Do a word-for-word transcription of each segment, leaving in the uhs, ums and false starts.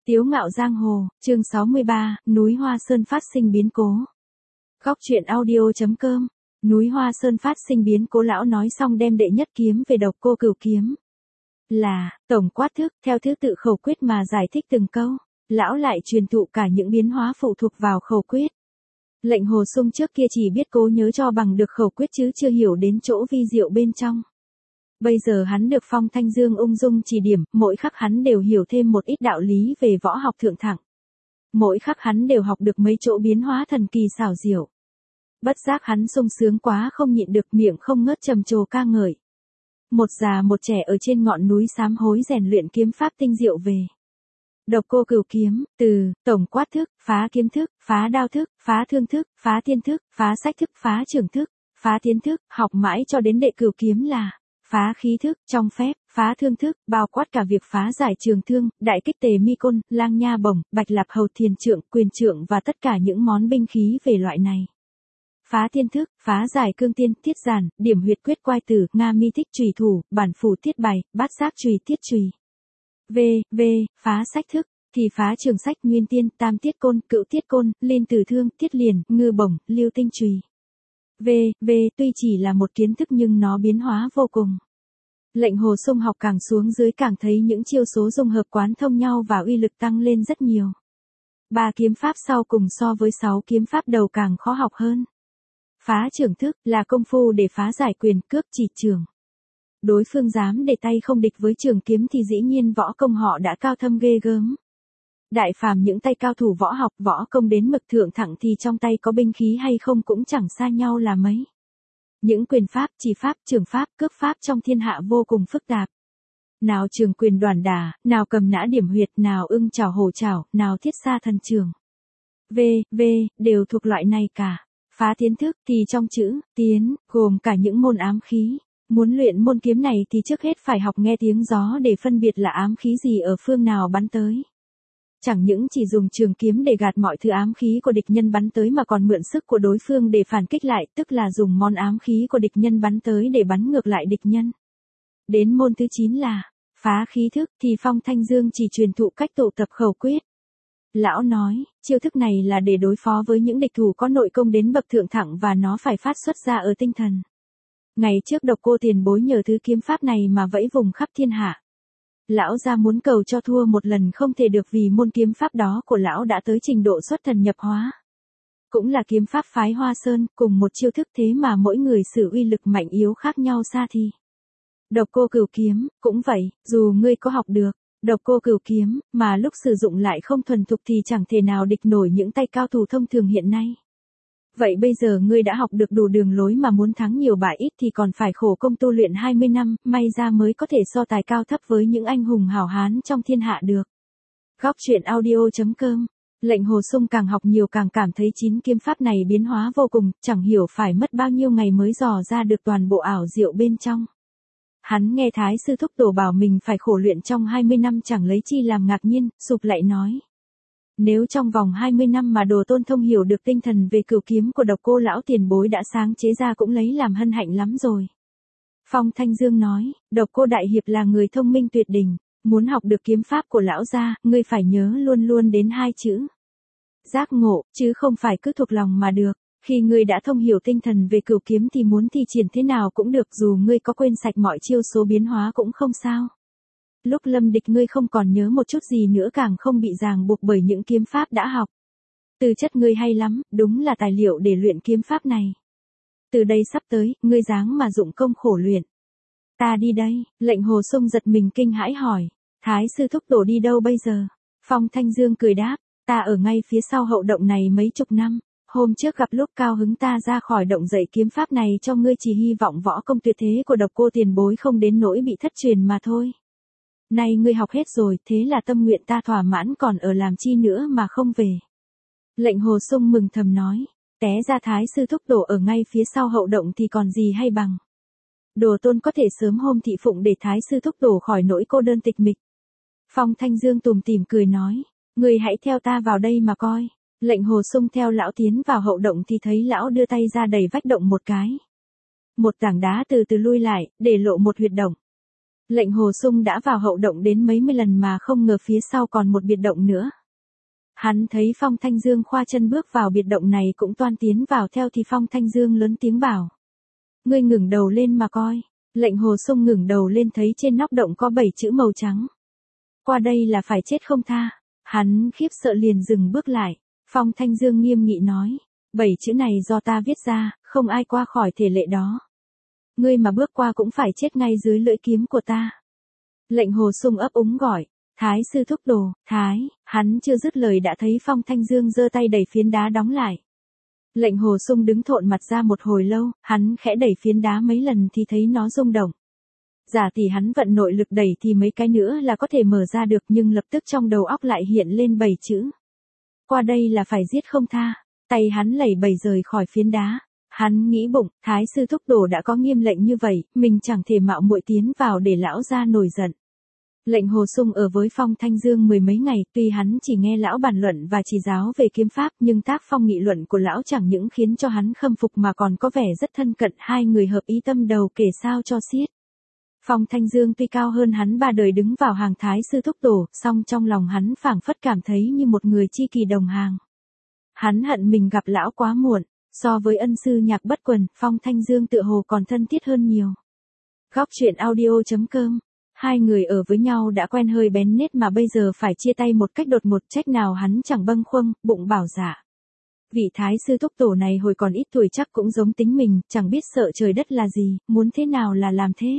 Tiếu ngạo giang hồ, chương sáu mươi ba, núi Hoa Sơn phát sinh biến cố. Góc truyện audio.com, núi Hoa Sơn phát sinh biến cố. Lão nói xong đem đệ nhất kiếm về Độc Cô Cửu kiếm. Là, tổng quát thức, theo thứ tự khẩu quyết mà giải thích từng câu. Lão lại truyền thụ cả những biến hóa phụ thuộc vào khẩu quyết. Lệnh Hồ Sung trước kia chỉ biết cố nhớ cho bằng được khẩu quyết chứ chưa hiểu đến chỗ vi diệu bên trong. Bây giờ hắn được Phong Thanh Dương ung dung chỉ điểm, mỗi khắc hắn đều hiểu thêm một ít đạo lý về võ học thượng thẳng. Mỗi khắc hắn đều học được mấy chỗ biến hóa thần kỳ xảo diệu. Bất giác hắn sung sướng quá không nhịn được, miệng không ngớt trầm trồ ca ngợi. Một già một trẻ ở trên ngọn núi sám hối rèn luyện kiếm pháp tinh diệu về. Độc Cô Cửu kiếm, từ tổng quát thức, phá kiếm thức, phá đao thức, phá thương thức, phá tiên thức, phá sách thức, phá trường thức, phá tiến thức, học mãi cho đến đệ cửu kiếm là phá khí thức, trong phép, phá thương thức, bao quát cả việc phá giải trường thương, đại kích tề mi côn, lang nha bổng, bạch lạp hầu thiền trượng, quyền trượng và tất cả những món binh khí về loại này. Phá tiên thức, phá giải cương tiên, thiết giản, điểm huyệt quyết quai tử, nga mi thích chùy thủ, bản phủ tiết bài, bát giác chùy tiết chùy. V, V, phá sách thức, thì phá trường sách, nguyên tiên, tam tiết côn, cựu tiết côn, liên tử thương, tiết liền, ngư bổng, lưu tinh chùy. V, V, tuy chỉ là một kiến thức nhưng nó biến hóa vô cùng. Lệnh Hồ Sung học càng xuống dưới càng thấy những chiêu số dung hợp quán thông nhau và uy lực tăng lên rất nhiều. Ba kiếm pháp sau cùng so với sáu kiếm pháp đầu càng khó học hơn. Phá trưởng thức là công phu để phá giải quyền cước chỉ trường. Đối phương dám để tay không địch với trường kiếm thì dĩ nhiên võ công họ đã cao thâm ghê gớm. Đại phàm những tay cao thủ võ học võ công đến mực thượng thẳng thì trong tay có binh khí hay không cũng chẳng xa nhau là mấy. Những quyền pháp, chỉ pháp, trường pháp, cước pháp trong thiên hạ vô cùng phức tạp. Nào trường quyền đoản đả, nào cầm nã điểm huyệt, nào ưng chảo hổ chảo, nào thiết xa thần trường. V, V, đều thuộc loại này cả. Phá tiến thức thì trong chữ tiến gồm cả những môn ám khí. Muốn luyện môn kiếm này thì trước hết phải học nghe tiếng gió để phân biệt là ám khí gì ở phương nào bắn tới. Chẳng những chỉ dùng trường kiếm để gạt mọi thứ ám khí của địch nhân bắn tới mà còn mượn sức của đối phương để phản kích lại, tức là dùng món ám khí của địch nhân bắn tới để bắn ngược lại địch nhân. Đến môn thứ chín là phá khí thức thì Phong Thanh Dương chỉ truyền thụ cách tụ tập khẩu quyết. Lão nói, chiêu thức này là để đối phó với những địch thủ có nội công đến bậc thượng thẳng và nó phải phát xuất ra ở tinh thần. Ngày trước Độc Cô tiền bối nhờ thứ kiếm pháp này mà vẫy vùng khắp thiên hạ. Lão ra muốn cầu cho thua một lần không thể được vì môn kiếm pháp đó của lão đã tới trình độ xuất thần nhập hóa. Cũng là kiếm pháp phái Hoa Sơn, cùng một chiêu thức thế mà mỗi người sử uy lực mạnh yếu khác nhau xa thì. Độc Cô Cửu kiếm, cũng vậy, dù ngươi có học được Độc Cô Cửu kiếm, mà lúc sử dụng lại không thuần thục thì chẳng thể nào địch nổi những tay cao thủ thông thường hiện nay. Vậy bây giờ ngươi đã học được đủ đường lối mà muốn thắng nhiều bại ít thì còn phải khổ công tu luyện hai mươi năm, may ra mới có thể so tài cao thấp với những anh hùng hảo hán trong thiên hạ được. Góc truyện audio.com, Lệnh Hồ Sung càng học nhiều càng cảm thấy chín kiếm pháp này biến hóa vô cùng, chẳng hiểu phải mất bao nhiêu ngày mới dò ra được toàn bộ ảo diệu bên trong. Hắn nghe Thái sư thúc tổ bảo mình phải khổ luyện trong hai mươi năm chẳng lấy chi làm ngạc nhiên, sụp lại nói. Nếu trong vòng hai mươi năm mà Đồ Tôn thông hiểu được tinh thần về cửu kiếm của Độc Cô lão tiền bối đã sáng chế ra cũng lấy làm hân hạnh lắm rồi. Phong Thanh Dương nói, Độc Cô đại hiệp là người thông minh tuyệt đỉnh, muốn học được kiếm pháp của lão gia, ngươi phải nhớ luôn luôn đến hai chữ. Giác ngộ, chứ không phải cứ thuộc lòng mà được. Khi ngươi đã thông hiểu tinh thần về cửu kiếm thì muốn thi triển thế nào cũng được, dù ngươi có quên sạch mọi chiêu số biến hóa cũng không sao. Lúc lâm địch ngươi không còn nhớ một chút gì nữa, càng không bị ràng buộc bởi những kiếm pháp đã học. Tư chất ngươi hay lắm, đúng là tài liệu để luyện kiếm pháp này. Từ đây sắp tới, ngươi dáng mà dụng công khổ luyện. Ta đi đây. Lệnh Hồ Sung giật mình kinh hãi hỏi, Thái sư thúc tổ đi đâu bây giờ? Phong Thanh Dương cười đáp, ta ở ngay phía sau hậu động này mấy chục năm. Hôm trước gặp lúc cao hứng ta ra khỏi động dạy kiếm pháp này cho ngươi, chỉ hy vọng võ công tuyệt thế của Độc Cô tiền bối không đến nỗi bị thất truyền mà thôi. Nay ngươi học hết rồi, thế là tâm nguyện ta thỏa mãn, còn ở làm chi nữa mà không về. Lệnh Hồ Sung mừng thầm nói, té ra Thái sư thúc tổ ở ngay phía sau hậu động thì còn gì hay bằng. Đồ Tôn có thể sớm hôm thị phụng để Thái sư thúc tổ khỏi nỗi cô đơn tịch mịch. Phong Thanh Dương tủm tỉm cười nói, ngươi hãy theo ta vào đây mà coi. Lệnh Hồ Sung theo lão tiến vào hậu động thì thấy lão đưa tay ra đẩy vách động một cái. Một tảng đá từ từ lui lại, để lộ một huyệt động. Lệnh Hồ Xung đã vào hậu động đến mấy mươi lần mà không ngờ phía sau còn một biệt động nữa. Hắn thấy Phong Thanh Dương khoa chân bước vào biệt động này cũng toan tiến vào theo thì Phong Thanh Dương lớn tiếng bảo. Ngươi ngẩng đầu lên mà coi. Lệnh Hồ Xung ngẩng đầu lên thấy trên nóc động có bảy chữ màu trắng. Qua đây là phải chết không tha. Hắn khiếp sợ liền dừng bước lại. Phong Thanh Dương nghiêm nghị nói. Bảy chữ này do ta viết ra, không ai qua khỏi thể lệ đó. Ngươi mà bước qua cũng phải chết ngay dưới lưỡi kiếm của ta. Lệnh Hồ Xung ấp úng gọi. Thái sư thúc đồ, Thái, hắn chưa dứt lời đã thấy Phong Thanh Dương giơ tay đẩy phiến đá đóng lại. Lệnh Hồ Xung đứng thộn mặt ra một hồi lâu, hắn khẽ đẩy phiến đá mấy lần thì thấy nó rung động. Giả tỷ hắn vận nội lực đẩy thì mấy cái nữa là có thể mở ra được nhưng lập tức trong đầu óc lại hiện lên bảy chữ. Qua đây là phải giết không tha, tay hắn lẩy bẩy rời khỏi phiến đá. Hắn nghĩ bụng, Thái sư thúc đồ đã có nghiêm lệnh như vậy, mình chẳng thể mạo muội tiến vào để lão gia nổi giận. Lệnh Hồ Xung ở với Phong Thanh Dương mười mấy ngày, tuy hắn chỉ nghe lão bàn luận và chỉ giáo về kiếm pháp nhưng tác phong nghị luận của lão chẳng những khiến cho hắn khâm phục mà còn có vẻ rất thân cận, hai người hợp ý tâm đầu kể sao cho xiết. Phong Thanh Dương tuy cao hơn hắn ba đời đứng vào hàng Thái sư thúc tổ, song trong lòng hắn phảng phất cảm thấy như một người chi kỷ đồng hàng. Hắn hận mình gặp lão quá muộn, so với ân sư Nhạc Bất Quần, Phong Thanh Dương tựa hồ còn thân thiết hơn nhiều. Góc truyện audio chấm com. Hai người ở với nhau đã quen hơi bén nết mà bây giờ phải chia tay một cách đột ngột, trách nào hắn chẳng bâng khuâng, bụng bảo dạ. Vị Thái sư thúc tổ này hồi còn ít tuổi chắc cũng giống tính mình, chẳng biết sợ trời đất là gì, muốn thế nào là làm thế.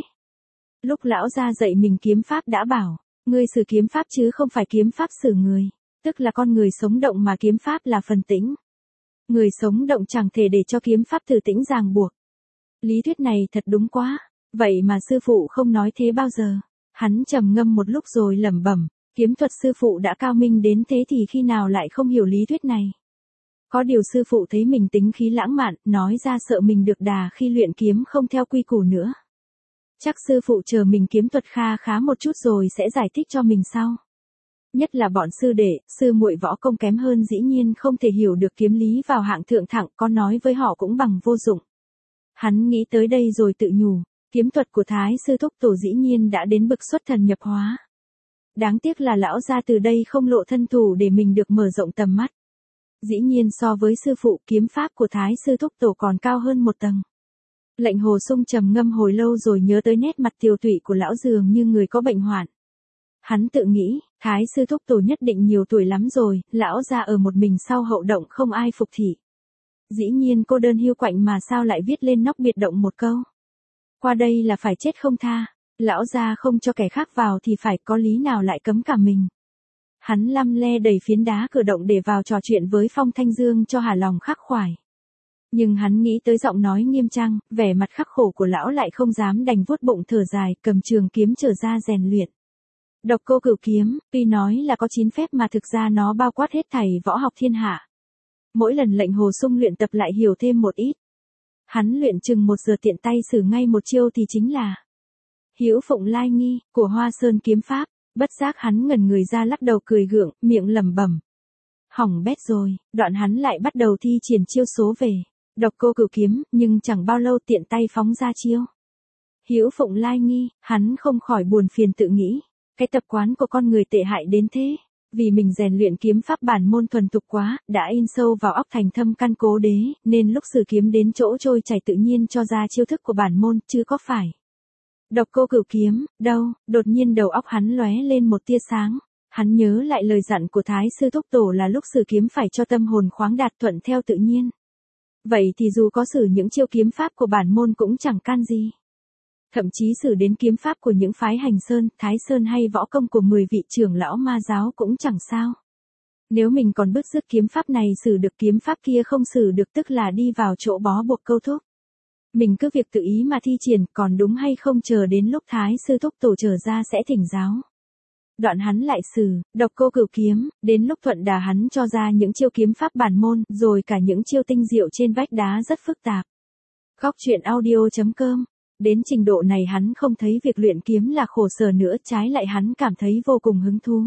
Lúc lão ra dạy mình kiếm pháp đã bảo, ngươi sử kiếm pháp chứ không phải kiếm pháp xử người, tức là con người sống động mà kiếm pháp là phần tĩnh. Người sống động chẳng thể để cho kiếm pháp từ tĩnh ràng buộc. Lý thuyết này thật đúng quá, vậy mà sư phụ không nói thế bao giờ. Hắn trầm ngâm một lúc rồi lẩm bẩm, kiếm thuật sư phụ đã cao minh đến thế thì khi nào lại không hiểu lý thuyết này. Có điều sư phụ thấy mình tính khí lãng mạn, nói ra sợ mình được đà khi luyện kiếm không theo quy củ nữa. Chắc sư phụ chờ mình kiếm thuật kha khá một chút rồi sẽ giải thích cho mình sau. Nhất là bọn sư đệ, sư muội võ công kém hơn dĩ nhiên không thể hiểu được kiếm lý vào hạng thượng thặng, có nói với họ cũng bằng vô dụng. Hắn nghĩ tới đây rồi tự nhủ. Kiếm thuật của Thái sư thúc tổ dĩ nhiên đã đến bực xuất thần nhập hóa. Đáng tiếc là lão gia từ đây không lộ thân thủ để mình được mở rộng tầm mắt. Dĩ nhiên so với sư phụ, kiếm pháp của Thái sư thúc tổ còn cao hơn một tầng. Lệnh Hồ Xung trầm ngâm hồi lâu rồi nhớ tới nét mặt tiều tụy của lão dường như người có bệnh hoạn. Hắn tự nghĩ, Thái sư thúc tổ nhất định nhiều tuổi lắm rồi, lão gia ở một mình sau hậu động không ai phục thị. Dĩ nhiên cô đơn hiu quạnh mà sao lại viết lên nóc biệt động một câu. Qua đây là phải chết không tha, lão gia không cho kẻ khác vào thì phải có lý nào lại cấm cả mình. Hắn lăm le đẩy phiến đá cửa động để vào trò chuyện với Phong Thanh Dương cho hả lòng khắc khoải. Nhưng hắn nghĩ tới giọng nói nghiêm trang, vẻ mặt khắc khổ của lão lại không dám đành vuốt bụng thở dài, cầm trường kiếm trở ra rèn luyện. Độc Cô Cửu Kiếm, tuy nói là có chín phép mà thực ra nó bao quát hết thảy võ học thiên hạ. Mỗi lần Lệnh Hồ Xung luyện tập lại hiểu thêm một ít. Hắn luyện chừng một giờ tiện tay sử ngay một chiêu thì chính là Hữu Phụng Lai Nghi của Hoa Sơn kiếm pháp. Bất giác hắn ngẩn người ra lắc đầu cười gượng, miệng lẩm bẩm. Hỏng bét rồi, đoạn hắn lại bắt đầu thi triển chiêu số về Độc Cô Cửu Kiếm, nhưng chẳng bao lâu tiện tay phóng ra chiêu Hữu Phụng Lai Nghi, hắn không khỏi buồn phiền tự nghĩ, cái tập quán của con người tệ hại đến thế. Vì mình rèn luyện kiếm pháp bản môn thuần thục quá, đã in sâu vào óc thành thâm căn cố đế, nên lúc sử kiếm đến chỗ trôi chảy tự nhiên cho ra chiêu thức của bản môn, chứ có phải Độc Cô Cửu Kiếm, đâu, đột nhiên đầu óc hắn lóe lên một tia sáng. Hắn nhớ lại lời dặn của Thái sư thúc tổ là lúc sử kiếm phải cho tâm hồn khoáng đạt thuận theo tự nhiên. Vậy thì dù có sử những chiêu kiếm pháp của bản môn cũng chẳng can gì. Thậm chí sử đến kiếm pháp của những phái Hành Sơn, Thái Sơn hay võ công của mười vị trưởng lão ma giáo cũng chẳng sao. Nếu mình còn bứt rứt kiếm pháp này sử được kiếm pháp kia không sử được tức là đi vào chỗ bó buộc câu thúc. Mình cứ việc tự ý mà thi triển, còn đúng hay không chờ đến lúc Thái sư thúc tổ trở ra sẽ thỉnh giáo. Đoạn hắn lại sử Độc Cô Cửu Kiếm, đến lúc thuận đà hắn cho ra những chiêu kiếm pháp bản môn, rồi cả những chiêu tinh diệu trên vách đá rất phức tạp. Góc truyện audio chấm com. Đến trình độ này hắn không thấy việc luyện kiếm là khổ sở nữa, trái lại hắn cảm thấy vô cùng hứng thú.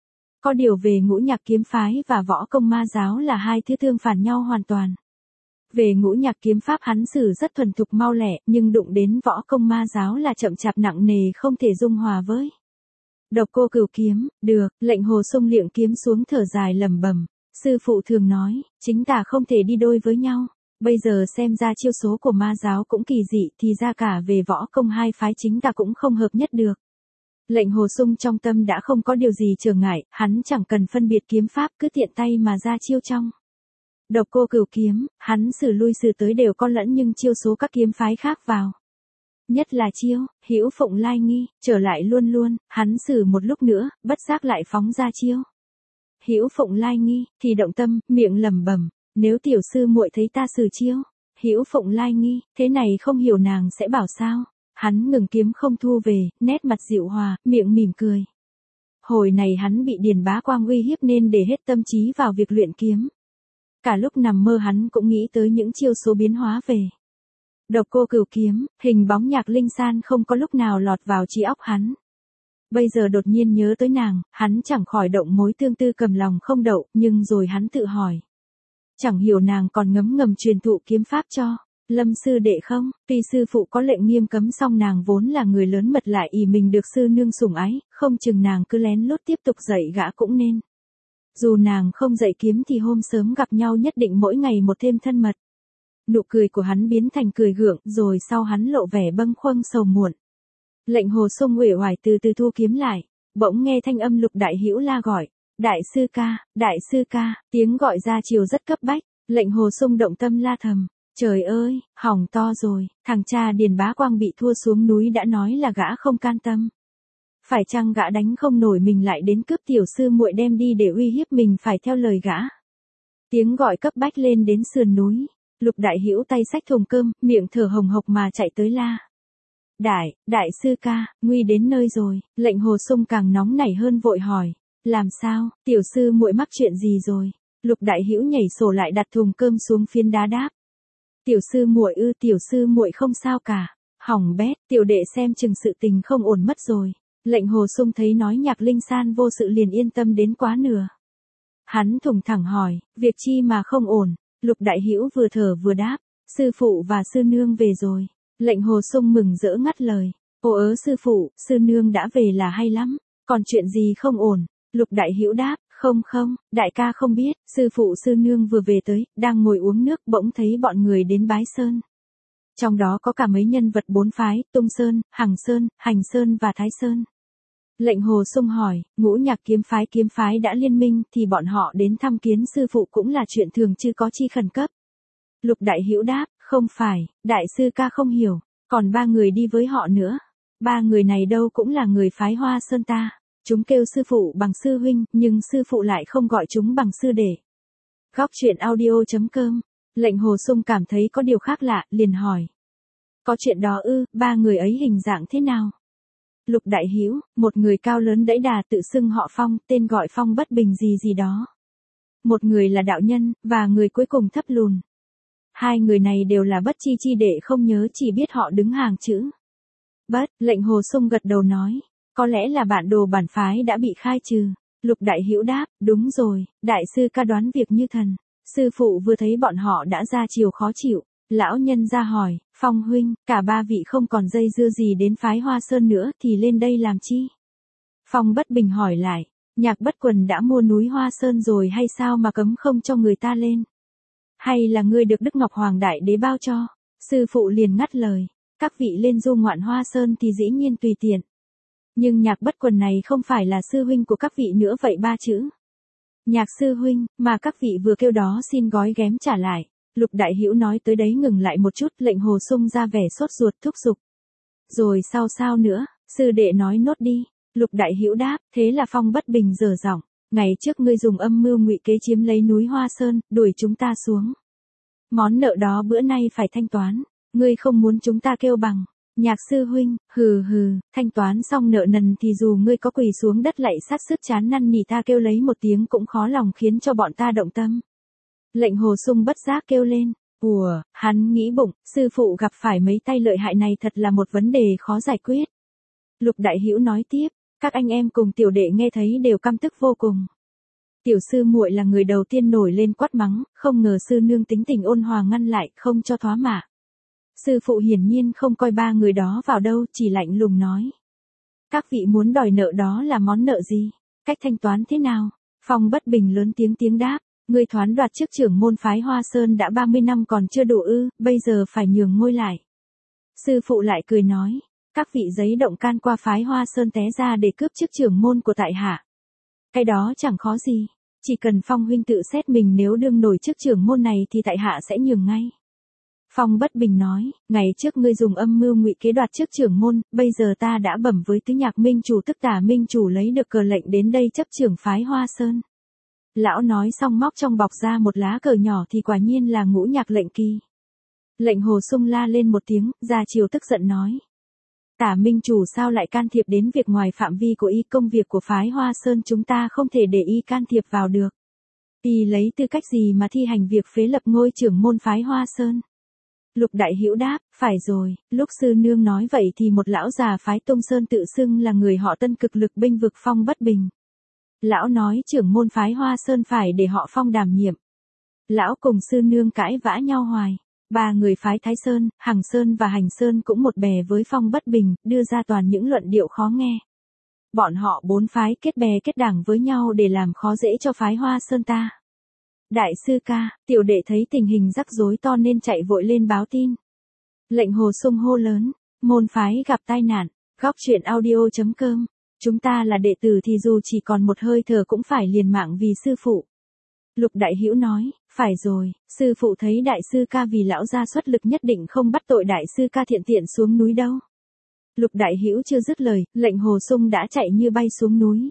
Có điều về ngũ nhạc kiếm phái và võ công ma giáo là hai thứ tương phản nhau hoàn toàn. Về ngũ nhạc kiếm pháp hắn sử rất thuần thục mau lẹ, nhưng đụng đến võ công ma giáo là chậm chạp nặng nề không thể dung hòa với. Độc Cô Cửu kiếm, được, Lệnh Hồ Xung liệng kiếm xuống thở dài lẩm bẩm, sư phụ thường nói, chính tà không thể đi đôi với nhau. Bây giờ xem ra chiêu số của ma giáo cũng kỳ dị, thì ra cả về võ công hai phái chính tà cũng không hợp nhất được. Lệnh Hồ Xung trong tâm đã không có điều gì trở ngại, hắn chẳng cần phân biệt kiếm pháp cứ tiện tay mà ra chiêu trong. Độc Cô Cửu kiếm, hắn sử lui sử tới đều có lẫn nhưng chiêu số các kiếm phái khác vào. Nhất là chiêu, Hữu Phụng Lai Nghi, trở lại luôn luôn, hắn sử một lúc nữa, bất giác lại phóng ra chiêu. Hữu Phụng Lai Nghi, thì động tâm, miệng lẩm bẩm, nếu tiểu sư muội thấy ta sử chiêu, Hữu Phụng Lai Nghi, thế này không hiểu nàng sẽ bảo sao. Hắn ngừng kiếm không thu về, nét mặt dịu hòa, miệng mỉm cười. Hồi này hắn bị Điền Bá Quang uy hiếp nên để hết tâm trí vào việc luyện kiếm. Cả lúc nằm mơ hắn cũng nghĩ tới những chiêu số biến hóa về. Độc Cô Cửu kiếm, hình bóng Nhạc Linh San không có lúc nào lọt vào trí óc hắn. Bây giờ đột nhiên nhớ tới nàng, hắn chẳng khỏi động mối tương tư cầm lòng không đậu, nhưng rồi hắn tự hỏi. Chẳng hiểu nàng còn ngấm ngầm truyền thụ kiếm pháp cho Lâm sư đệ không? Tuy sư phụ có lệnh nghiêm cấm song nàng vốn là người lớn mật lại ỷ mình được sư nương sủng ái, không chừng nàng cứ lén lút tiếp tục dạy gã cũng nên. Dù nàng không dạy kiếm thì hôm sớm gặp nhau nhất định mỗi ngày một thêm thân mật. Nụ cười của hắn biến thành cười gượng, rồi sau hắn lộ vẻ bâng khuâng sầu muộn. Lệnh Hồ Xung uể oải từ từ thu kiếm lại, bỗng nghe thanh âm Lục Đại Hữu la gọi, đại sư ca, đại sư ca, tiếng gọi ra chiều rất cấp bách. Lệnh Hồ Xung động tâm la thầm, trời ơi, hỏng to rồi, thằng cha Điền Bá Quang bị thua xuống núi đã nói là gã không can tâm. Phải chăng gã đánh không nổi mình lại đến cướp tiểu sư muội đem đi để uy hiếp mình phải theo lời gã. Tiếng gọi cấp bách lên đến sườn núi, Lục Đại Hữu tay xách thùng cơm, miệng thở hồng hộc mà chạy tới la. Đại, đại sư ca, nguy đến nơi rồi. Lệnh Hồ Xung càng nóng nảy hơn vội hỏi, làm sao, tiểu sư muội mắc chuyện gì rồi? Lục Đại Hữu nhảy sổ lại đặt thùng cơm xuống phiến đá đáp. Tiểu sư muội ư, tiểu sư muội không sao cả. Hỏng bét, tiểu đệ xem chừng sự tình không ổn mất rồi. Lệnh Hồ Xung thấy nói Nhạc Linh San vô sự liền yên tâm đến quá nửa. Hắn thùng thẳng hỏi, việc chi mà không ổn? Lục Đại Hữu vừa thở vừa đáp, sư phụ và sư nương về rồi. Lệnh Hồ Xung mừng rỡ ngắt lời, ồ ớ sư phụ, sư nương đã về là hay lắm, còn chuyện gì không ổn? Lục Đại Hữu đáp, không không, đại ca không biết, sư phụ sư nương vừa về tới, đang ngồi uống nước bỗng thấy bọn người đến bái sơn. Trong đó có cả mấy nhân vật bốn phái, Tung Sơn, Hằng Sơn, Hành Sơn và Thái Sơn. Lệnh Hồ Xung hỏi, ngũ nhạc kiếm phái kiếm phái đã liên minh thì bọn họ đến thăm kiến sư phụ cũng là chuyện thường chứ có chi khẩn cấp. Lục Đại Hữu đáp, không phải, đại sư ca không hiểu, còn ba người đi với họ nữa. Ba người này đâu cũng là người phái Hoa Sơn ta. Chúng kêu sư phụ bằng sư huynh, nhưng sư phụ lại không gọi chúng bằng sư đệ. Góc truyện audio chấm com. Lệnh Hồ Xung cảm thấy có điều khác lạ, liền hỏi. Có chuyện đó ư, ba người ấy hình dạng thế nào? Lục Đại Hữu, một người cao lớn đẫy đà tự xưng họ Phong, tên gọi Phong Bất Bình gì gì đó. Một người là đạo nhân, và người cuối cùng thấp lùn. Hai người này đều là Bất Chi chi đệ không nhớ, chỉ biết họ đứng hàng chữ Bất. Lệnh Hồ Xung gật đầu nói, có lẽ là bạn đồ bản phái đã bị khai trừ. Lục Đại Hữu đáp, đúng rồi, đại sư ca đoán việc như thần. Sư phụ vừa thấy bọn họ đã ra chiều khó chịu. Lão nhân ra hỏi, Phong huynh, cả ba vị không còn dây dưa gì đến phái Hoa Sơn nữa thì lên đây làm chi? Phong Bất Bình hỏi lại, Nhạc Bất Quần đã mua núi Hoa Sơn rồi hay sao mà cấm không cho người ta lên? Hay là ngươi được Đức Ngọc Hoàng Đại Đế bao cho? Sư phụ liền ngắt lời, các vị lên du ngoạn Hoa Sơn thì dĩ nhiên tùy tiện. Nhưng Nhạc Bất Quần này không phải là sư huynh của các vị nữa vậy ba chữ. Nhạc sư huynh, mà các vị vừa kêu đó xin gói ghém trả lại. Lục Đại Hữu nói tới đấy ngừng lại một chút, Lệnh Hồ Xung ra vẻ sốt ruột thúc giục. Rồi sao sao nữa, sư đệ nói nốt đi. Lục Đại Hữu đáp, thế là Phong Bất Bình dở giọng, ngày trước ngươi dùng âm mưu ngụy kế chiếm lấy núi Hoa Sơn, đuổi chúng ta xuống. Món nợ đó bữa nay phải thanh toán, ngươi không muốn chúng ta kêu bằng. Nhạc sư huynh, hừ hừ, thanh toán xong nợ nần thì dù ngươi có quỳ xuống đất lạy sát sức chán năn nỉ ta kêu lấy một tiếng cũng khó lòng khiến cho bọn ta động tâm. Lệnh Hồ Xung bất giác kêu lên, ùa, hắn nghĩ bụng, sư phụ gặp phải mấy tay lợi hại này thật là một vấn đề khó giải quyết. Lục Đại Hữu nói tiếp, các anh em cùng tiểu đệ nghe thấy đều căm tức vô cùng. Tiểu sư muội là người đầu tiên nổi lên quát mắng, không ngờ sư nương tính tình ôn hòa ngăn lại, không cho thoá mạ. Sư phụ hiển nhiên không coi ba người đó vào đâu, chỉ lạnh lùng nói. Các vị muốn đòi nợ đó là món nợ gì? Cách thanh toán thế nào? Phong Bất Bình lớn tiếng tiếng đáp. Ngươi thoán đoạt chức trưởng môn phái Hoa Sơn đã ba mươi năm còn chưa đủ ư, bây giờ phải nhường ngôi lại. Sư phụ lại cười nói. Các vị giấy động can qua phái Hoa Sơn té ra để cướp chức trưởng môn của tại hạ. Cái đó chẳng khó gì. Chỉ cần Phong huynh tự xét mình nếu đương nổi chức trưởng môn này thì tại hạ sẽ nhường ngay. Phong Bất Bình nói, ngày trước ngươi dùng âm mưu ngụy kế đoạt chức trưởng môn, bây giờ ta đã bẩm với tứ nhạc minh chủ tức Tả minh chủ lấy được cờ lệnh đến đây chấp trưởng phái Hoa Sơn. Lão nói xong móc trong bọc ra một lá cờ nhỏ thì quả nhiên là ngũ nhạc lệnh kỳ. Lệnh Hồ Sung la lên một tiếng, ra chiều tức giận nói. Tả minh chủ sao lại can thiệp đến việc ngoài phạm vi của y, công việc của phái Hoa Sơn chúng ta không thể để y can thiệp vào được. Y lấy tư cách gì mà thi hành việc phế lập ngôi trưởng môn phái Hoa Sơn? Lục Đại Hữu đáp, phải rồi, lúc sư nương nói vậy thì một lão già phái Tông Sơn tự xưng là người họ Tân cực lực bênh vực Phong Bất Bình. Lão nói trưởng môn phái Hoa Sơn phải để họ Phong đảm nhiệm. Lão cùng sư nương cãi vã nhau hoài. Ba người phái Thái Sơn, Hằng Sơn và Hành Sơn cũng một bè với Phong Bất Bình, đưa ra toàn những luận điệu khó nghe. Bọn họ bốn phái kết bè kết đảng với nhau để làm khó dễ cho phái Hoa Sơn ta. Đại sư ca, tiểu đệ thấy tình hình rắc rối to nên chạy vội lên báo tin. Lệnh Hồ Sung hô lớn, môn phái gặp tai nạn, góc truyện audio chấm com. Chúng ta là đệ tử thì dù chỉ còn một hơi thở cũng phải liều mạng vì sư phụ. Lục Đại Hữu nói, phải rồi, sư phụ thấy đại sư ca vì lão gia xuất lực nhất định không bắt tội đại sư ca thiện tiện xuống núi đâu. Lục Đại Hữu chưa dứt lời, lệnh Hồ Sung đã chạy như bay xuống núi.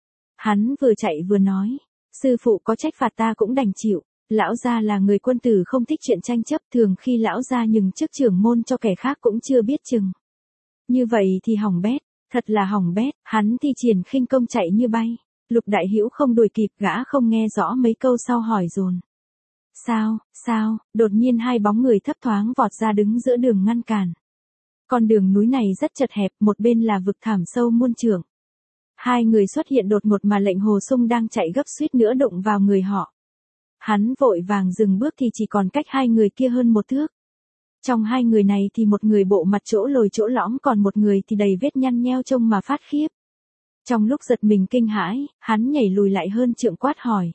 Hắn vừa chạy vừa nói, sư phụ có trách phạt ta cũng đành chịu, lão gia là người quân tử không thích chuyện tranh chấp, thường khi lão gia nhường chức trưởng môn cho kẻ khác cũng chưa biết chừng. Như vậy thì hỏng bét, thật là hỏng bét, hắn thi triển khinh công chạy như bay. Lục Đại Hữu không đuổi kịp, gã không nghe rõ mấy câu sau hỏi dồn. Sao, sao, đột nhiên hai bóng người thấp thoáng vọt ra đứng giữa đường ngăn cản. Con đường núi này rất chật hẹp, một bên là vực thẳm sâu muôn trượng. Hai người xuất hiện đột ngột mà lệnh Hồ Sung đang chạy gấp suýt nữa đụng vào người họ. Hắn vội vàng dừng bước thì chỉ còn cách hai người kia hơn một thước. Trong hai người này thì một người bộ mặt chỗ lồi chỗ lõm, còn một người thì đầy vết nhăn nheo trông mà phát khiếp. Trong lúc giật mình kinh hãi, hắn nhảy lùi lại hơn trượng quát hỏi.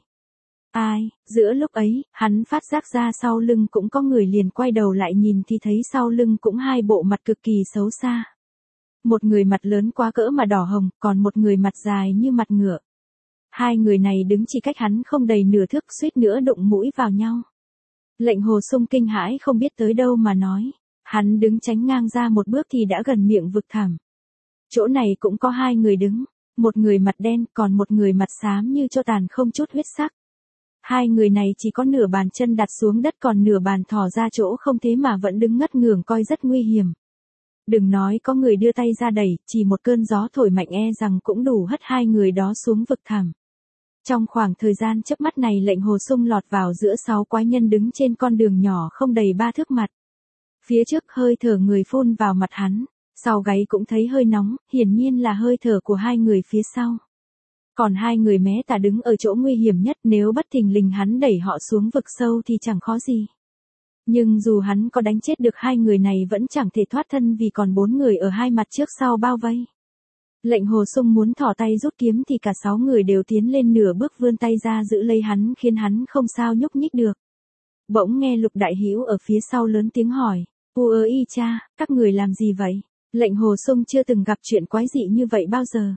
Ai? Giữa lúc ấy, hắn phát giác ra sau lưng cũng có người, liền quay đầu lại nhìn thì thấy sau lưng cũng hai bộ mặt cực kỳ xấu xa. Một người mặt lớn quá cỡ mà đỏ hồng, còn một người mặt dài như mặt ngựa. Hai người này đứng chỉ cách hắn không đầy nửa thước, suýt nữa đụng mũi vào nhau. Lệnh Hồ Sung kinh hãi không biết tới đâu mà nói. Hắn đứng tránh ngang ra một bước thì đã gần miệng vực thẳm. Chỗ này cũng có hai người đứng. Một người mặt đen, còn một người mặt xám như tro tàn không chút huyết sắc. Hai người này chỉ có nửa bàn chân đặt xuống đất, còn nửa bàn thò ra chỗ không, thế mà vẫn đứng ngất ngưởng coi rất nguy hiểm. Đừng nói có người đưa tay ra đẩy, chỉ một cơn gió thổi mạnh e rằng cũng đủ hất hai người đó xuống vực thẳm. Trong khoảng thời gian chớp mắt này, lệnh Hồ Sung lọt vào giữa sáu quái nhân đứng trên con đường nhỏ không đầy ba thước mặt. Phía trước hơi thở người phun vào mặt hắn. Sau gáy cũng thấy hơi nóng, hiển nhiên là hơi thở của hai người phía sau. Còn hai người mé tả đứng ở chỗ nguy hiểm nhất, nếu bất thình lình hắn đẩy họ xuống vực sâu thì chẳng khó gì. Nhưng dù hắn có đánh chết được hai người này vẫn chẳng thể thoát thân, vì còn bốn người ở hai mặt trước sau bao vây. Lệnh Hồ Sung muốn thò tay rút kiếm thì cả sáu người đều tiến lên nửa bước vươn tay ra giữ lấy hắn, khiến hắn không sao nhúc nhích được. Bỗng nghe Lục Đại Hữu ở phía sau lớn tiếng hỏi, U ơ y cha, các người làm gì vậy? Lệnh Hồ Sung chưa từng gặp chuyện quái dị như vậy bao giờ.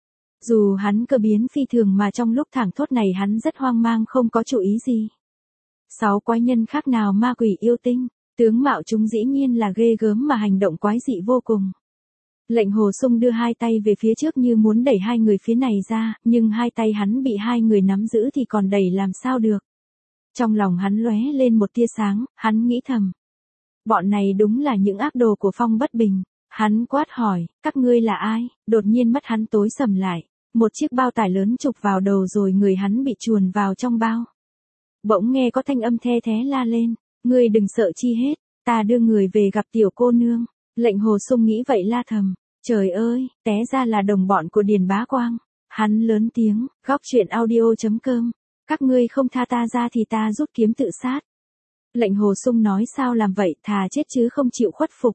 Dù hắn cơ biến phi thường mà trong lúc thảng thốt này hắn rất hoang mang, không có chủ ý gì. Sáu quái nhân khác nào ma quỷ yêu tinh, tướng mạo chúng dĩ nhiên là ghê gớm mà hành động quái dị vô cùng. Lệnh Hồ Sung đưa hai tay về phía trước như muốn đẩy hai người phía này ra, nhưng hai tay hắn bị hai người nắm giữ thì còn đẩy làm sao được. Trong lòng hắn lóe lên một tia sáng, hắn nghĩ thầm. Bọn này đúng là những ác đồ của Phong Bất Bình. Hắn quát hỏi, các ngươi là ai? Đột nhiên mắt hắn tối sầm lại. Một chiếc bao tải lớn trục vào đầu rồi người hắn bị chuồn vào trong bao. Bỗng nghe có thanh âm the thé la lên. Ngươi đừng sợ chi hết, ta đưa người về gặp tiểu cô nương. Lệnh Hồ Sung nghĩ vậy la thầm. Trời ơi, té ra là đồng bọn của Điền Bá Quang. Hắn lớn tiếng, góc truyện audio chấm com. Các ngươi không tha ta ra thì ta rút kiếm tự sát. Lệnh Hồ Sung nói sao làm vậy, thà chết chứ không chịu khuất phục.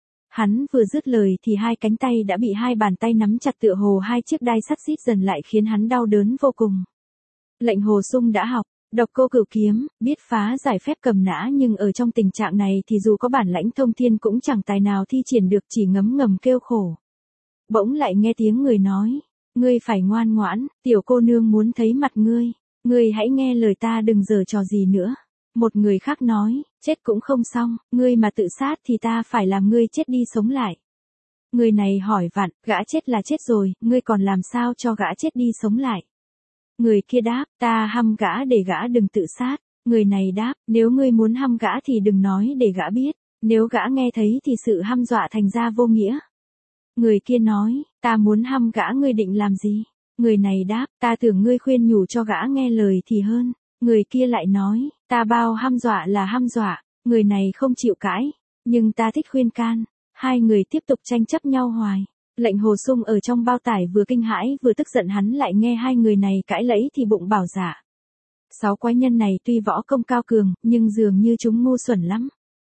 Hắn vừa dứt lời thì hai cánh tay đã bị hai bàn tay nắm chặt tựa hồ hai chiếc đai sắt rít dần lại khiến hắn đau đớn vô cùng. Lệnh Hồ Sung đã học Độc Cô Cửu Kiếm, biết phá giải phép cầm nã, nhưng ở trong tình trạng này thì dù có bản lãnh thông thiên cũng chẳng tài nào thi triển được, chỉ ngấm ngầm kêu khổ. Bỗng lại nghe tiếng người nói, ngươi phải ngoan ngoãn, tiểu cô nương muốn thấy mặt ngươi, ngươi hãy nghe lời ta, đừng giở trò gì nữa. Một người khác nói, chết cũng không xong, ngươi mà tự sát thì ta phải làm ngươi chết đi sống lại. Người này hỏi vặn, gã chết là chết rồi, ngươi còn làm sao cho gã chết đi sống lại? Người kia đáp, ta hăm gã để gã đừng tự sát. Người này đáp, nếu ngươi muốn hăm gã thì đừng nói để gã biết, nếu gã nghe thấy thì sự hăm dọa thành ra vô nghĩa. Người kia nói, ta muốn hăm gã, ngươi định làm gì? Người này đáp, ta tưởng ngươi khuyên nhủ cho gã nghe lời thì hơn. Người kia lại nói, ta bao hăm dọa là hăm dọa. Người này không chịu cãi, nhưng ta thích khuyên can. Hai người tiếp tục tranh chấp nhau hoài. Lệnh Hồ Sung ở trong bao tải vừa kinh hãi vừa tức giận, hắn lại nghe hai người này cãi lẫy thì bụng bảo dạ. Sáu quái nhân này tuy võ công cao cường, nhưng dường như chúng ngu xuẩn lắm.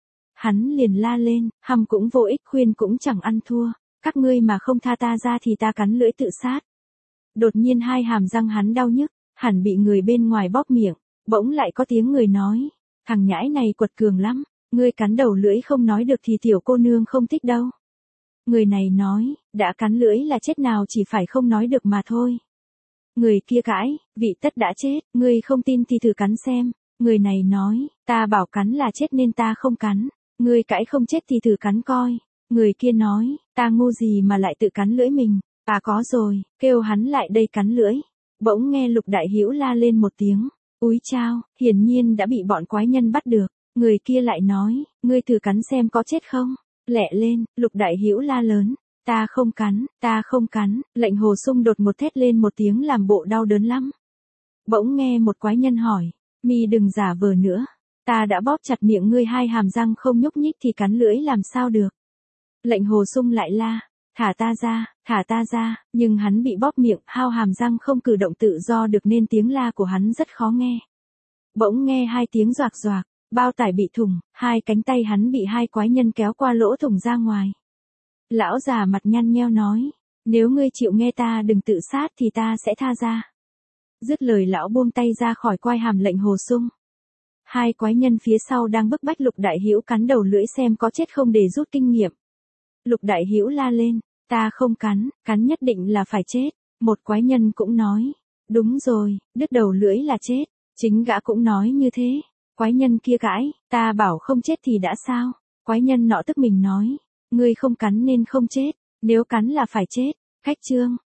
Hắn liền la lên, hăm cũng vô ích, khuyên cũng chẳng ăn thua. Các ngươi mà không tha ta ra thì ta cắn lưỡi tự sát. Đột nhiên hai hàm răng hắn đau nhức, hẳn bị người bên ngoài bóp miệng. Bỗng lại có tiếng người nói, thằng nhãi này quật cường lắm, ngươi cắn đầu lưỡi không nói được thì tiểu cô nương không thích đâu. Người này nói, đã cắn lưỡi là chết, nào chỉ phải không nói được mà thôi. Người kia cãi, vị tất đã chết, ngươi không tin thì thử cắn xem. Người này nói, ta bảo cắn là chết nên ta không cắn, ngươi cãi không chết thì thử cắn coi. Người kia nói, ta ngu gì mà lại tự cắn lưỡi mình, à có rồi, kêu hắn lại đây cắn lưỡi. Bỗng nghe Lục Đại Hữu la lên một tiếng, úi chao, hiển nhiên đã bị bọn quái nhân bắt được. Người kia lại nói, ngươi thử cắn xem có chết không. Lẹ lên, Lục Đại Hữu la lớn, ta không cắn, ta không cắn. Lệnh Hồ Sung đột một thét lên một tiếng làm bộ đau đớn lắm. Bỗng nghe một quái nhân hỏi, mi đừng giả vờ nữa, ta đã bóp chặt miệng ngươi, hai hàm răng không nhúc nhích thì cắn lưỡi làm sao được. Lệnh Hồ Sung lại la, thả ta ra, thả ta ra, nhưng hắn bị bóp miệng, hao hàm răng không cử động tự do được nên tiếng la của hắn rất khó nghe. Bỗng nghe hai tiếng doạc doạc, bao tải bị thủng, hai cánh tay hắn bị hai quái nhân kéo qua lỗ thủng ra ngoài. Lão già mặt nhăn nheo nói, nếu ngươi chịu nghe ta đừng tự sát thì ta sẽ tha ra. Dứt lời lão buông tay ra khỏi quai hàm Lệnh Hồ Sung. Hai quái nhân phía sau đang bức bách Lục Đại Hữu cắn đầu lưỡi xem có chết không để rút kinh nghiệm. Lục Đại Hữu la lên, ta không cắn, cắn nhất định là phải chết. Một quái nhân cũng nói, đúng rồi, đứt đầu lưỡi là chết. Chính gã cũng nói như thế. Quái nhân kia cãi, ta bảo không chết thì đã sao? Quái nhân nọ tức mình nói, ngươi không cắn nên không chết, nếu cắn là phải chết. Khách chương.